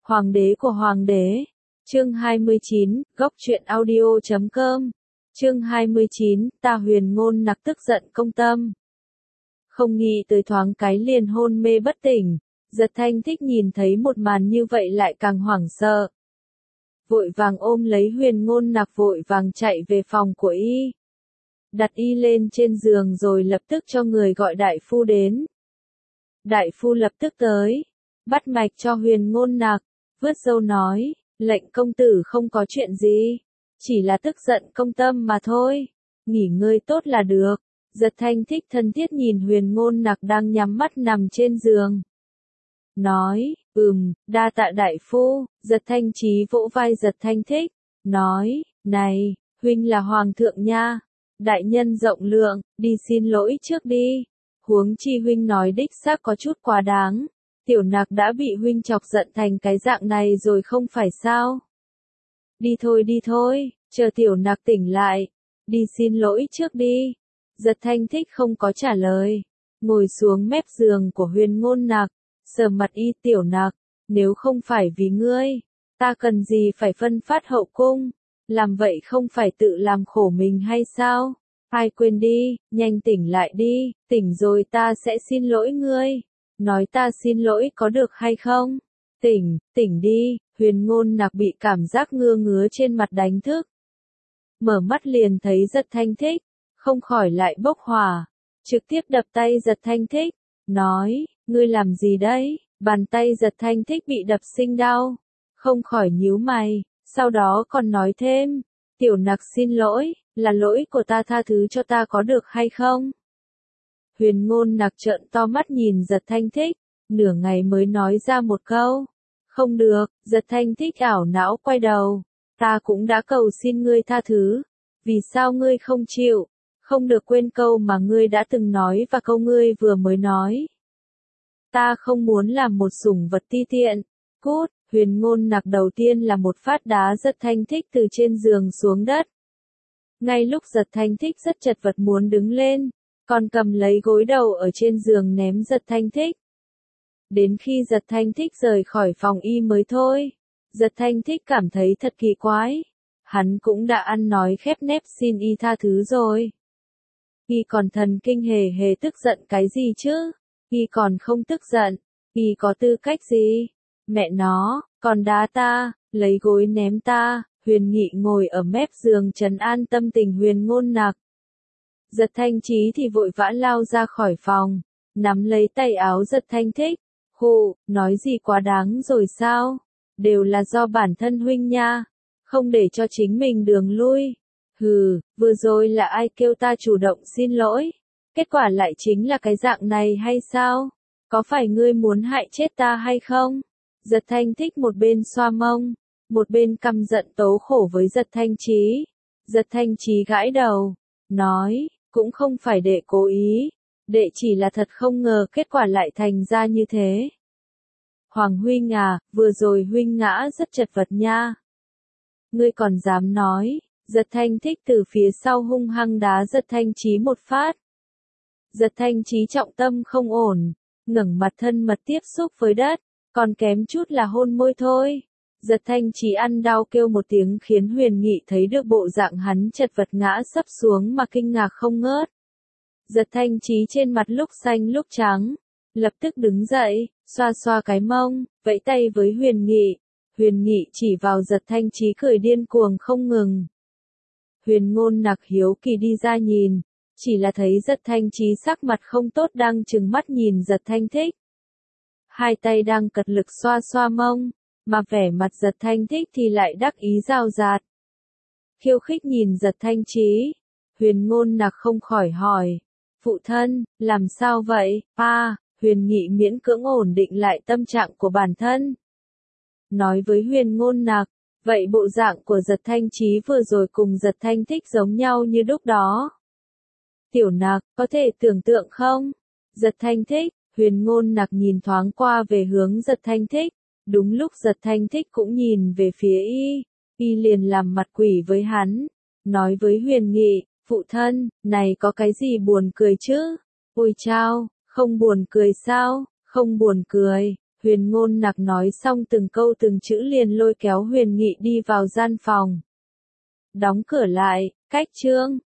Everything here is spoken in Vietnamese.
Hoàng đế của Hoàng đế. Chương 29, góc truyện audio.com. Chương 29, ta Huyền Ngôn Nặc tức giận công tâm. Không nghĩ tới thoáng cái liền hôn mê bất tỉnh, Giật Thanh Thích nhìn thấy một màn như vậy lại càng hoảng sợ. Vội vàng ôm lấy Huyền Ngôn Nặc vội vàng chạy về phòng của y. Đặt y lên trên giường rồi lập tức cho người gọi đại phu đến. Đại phu lập tức tới, bắt mạch cho Huyền Ngôn Nặc, vớt râu nói, lệnh công tử không có chuyện gì, chỉ là tức giận công tâm mà thôi, nghỉ ngơi tốt là được. Giật Thanh Thích thân thiết nhìn Huyền Ngôn Nặc đang nhắm mắt nằm trên giường. Nói, đa tạ đại phu. Giật Thanh Chí vỗ vai Giật Thanh Thích, nói, này, huynh là hoàng thượng nha, đại nhân rộng lượng, đi xin lỗi trước đi. Huống chi huynh nói đích xác có chút quá đáng, tiểu nặc đã bị huynh chọc giận thành cái dạng này rồi không phải sao. Đi thôi, chờ tiểu nặc tỉnh lại, đi xin lỗi trước đi. Giật Thanh Thích không có trả lời, ngồi xuống mép giường của Huyền Ngôn Nặc, sờ mặt y. Tiểu nặc, nếu không phải vì ngươi, ta cần gì phải phân phát hậu cung, làm vậy không phải tự làm khổ mình hay sao? Ai quên đi, nhanh tỉnh lại đi, tỉnh rồi ta sẽ xin lỗi ngươi. Nói ta xin lỗi có được hay không? Tỉnh đi. Huyền Ngôn Nặc bị cảm giác ngứa trên mặt đánh thức. Mở mắt liền thấy Giật Thanh Thích, không khỏi lại bốc hỏa, trực tiếp đập tay Giật Thanh Thích, nói, ngươi làm gì đấy? Bàn tay Giật Thanh Thích bị đập sinh đau, không khỏi nhíu mày, sau đó còn nói thêm, tiểu nặc xin lỗi, là lỗi của ta, tha thứ cho ta có được hay không? Huyền Ngôn Nặc trợn to mắt nhìn Giật Thanh Thích, nửa ngày mới nói ra một câu, không được. Giật Thanh Thích ảo não quay đầu, ta cũng đã cầu xin ngươi tha thứ, vì sao ngươi không chịu? Không được quên câu mà ngươi đã từng nói và câu ngươi vừa mới nói. Ta không muốn làm một sủng vật ti tiện. Cút. Huyền Ngôn Nặc đầu tiên là một phát đá Giật Thanh Thích từ trên giường xuống đất. Ngay lúc Giật Thanh Thích rất chật vật muốn đứng lên, còn cầm lấy gối đầu ở trên giường ném Giật Thanh Thích. Đến khi Giật Thanh Thích rời khỏi phòng y mới thôi, Giật Thanh Thích cảm thấy thật kỳ quái. Hắn cũng đã ăn nói khép nép xin y tha thứ rồi. Y còn thần kinh hề tức giận cái gì chứ? Y còn không tức giận, y có tư cách gì? Mẹ nó, còn đá ta, lấy gối ném ta. Huyền Nghị ngồi ở mép giường trấn an tâm tình Huyền Ngôn Nặc. Giật Thanh Chí thì vội vã lao ra khỏi phòng, nắm lấy tay áo Giật Thanh Thích. Hù, nói gì quá đáng rồi sao? Đều là do bản thân huynh nha, không để cho chính mình đường lui. Hừ, vừa rồi là ai kêu ta chủ động xin lỗi? Kết quả lại chính là cái dạng này hay sao? Có phải ngươi muốn hại chết ta hay không? Giật Thanh Thích một bên xoa mông, một bên căm giận tấu khổ với Giật Thanh Chí. Giật Thanh Chí gãi đầu, nói, cũng không phải đệ cố ý, đệ chỉ là thật không ngờ kết quả lại thành ra như thế. Hoàng huynh à, vừa rồi huynh ngã rất chật vật nha. Ngươi còn dám nói? Giật Thanh Thích từ phía sau hung hăng đá Giật Thanh Chí một phát. Giật Thanh Chí trọng tâm không ổn, ngẩng mặt thân mật tiếp xúc với đất, còn kém chút là hôn môi thôi. Giật Thanh Chí ăn đau kêu một tiếng khiến Huyền Nghị thấy được bộ dạng hắn chật vật ngã sấp xuống mà kinh ngạc không ngớt. Giật Thanh Chí trên mặt lúc xanh lúc trắng, lập tức đứng dậy, xoa xoa cái mông, vẫy tay với Huyền Nghị. Huyền Nghị chỉ vào Giật Thanh Chí cười điên cuồng không ngừng. Huyền Ngôn Nặc hiếu kỳ đi ra nhìn, chỉ là thấy Giật Thanh Chí sắc mặt không tốt đang trừng mắt nhìn Giật Thanh Thích. Hai tay đang cật lực xoa xoa mông, mà vẻ mặt Giật Thanh Thích thì lại đắc ý rào rạt. Khiêu khích nhìn Giật Thanh Chí, Huyền Ngôn Nặc không khỏi hỏi, phụ thân, làm sao vậy? Huyền Nghị miễn cưỡng ổn định lại tâm trạng của bản thân. Nói với Huyền Ngôn Nặc, vậy bộ dạng của Giật Thanh Chí vừa rồi cùng Giật Thanh Thích giống nhau như lúc đó. Tiểu nặc, có thể tưởng tượng không? Giật Thanh Thích. Huyền Ngôn Nặc nhìn thoáng qua về hướng Giật Thanh Thích, đúng lúc Giật Thanh Thích cũng nhìn về phía y liền làm mặt quỷ với hắn, nói với Huyền Nghị, phụ thân, này có cái gì buồn cười chứ? Ôi chao, không buồn cười sao? Không buồn cười. Huyền Ngôn Nặc nói xong từng câu từng chữ liền lôi kéo Huyền Nghị đi vào gian phòng. Đóng cửa lại, cách chương.